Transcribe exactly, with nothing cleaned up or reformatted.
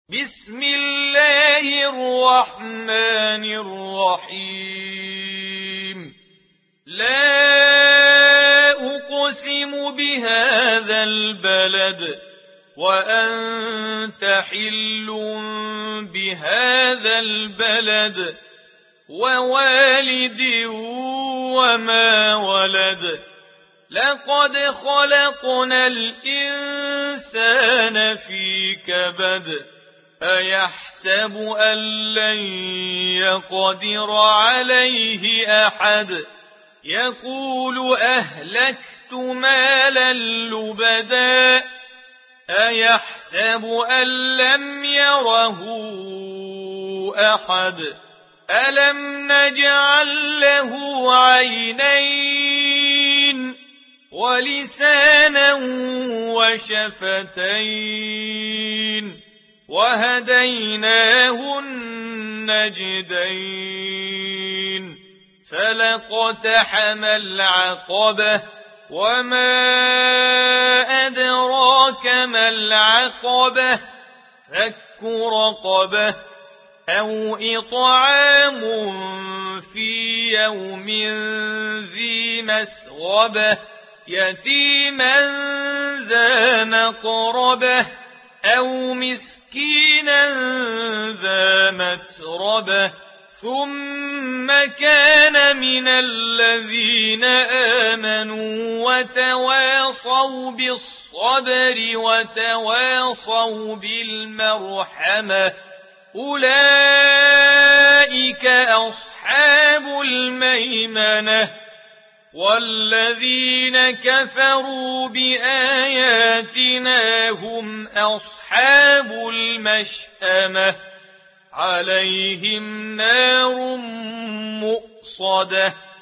بسم الله الرحمن الرحيم لا أقسم بهذا البلد وأنت حل بهذا البلد ووالد وما ولد لقد خلقنا الإنسان في كبد أيحسب أن لن يقدر عليه أحد يقول أهلكت مالا لبدا أيحسب أن لم يره أحد ألم نجعل له عينين ولسانا وشفتين وهديناه النجدين فلاقتحم العقبة وما أدراك ما العقبة فك رقبة أو إطعام في يوم ذي مسغبة يتيما ذا مقربة أو مسكينا ذا متربة ثم كان من الذين آمنوا وتواصوا بالصبر وتواصوا بالمرحمة أولئك أصحاب الميمنة والذين كفروا بآياتنا هم أصحاب المشأمة عليهم نار مؤصدة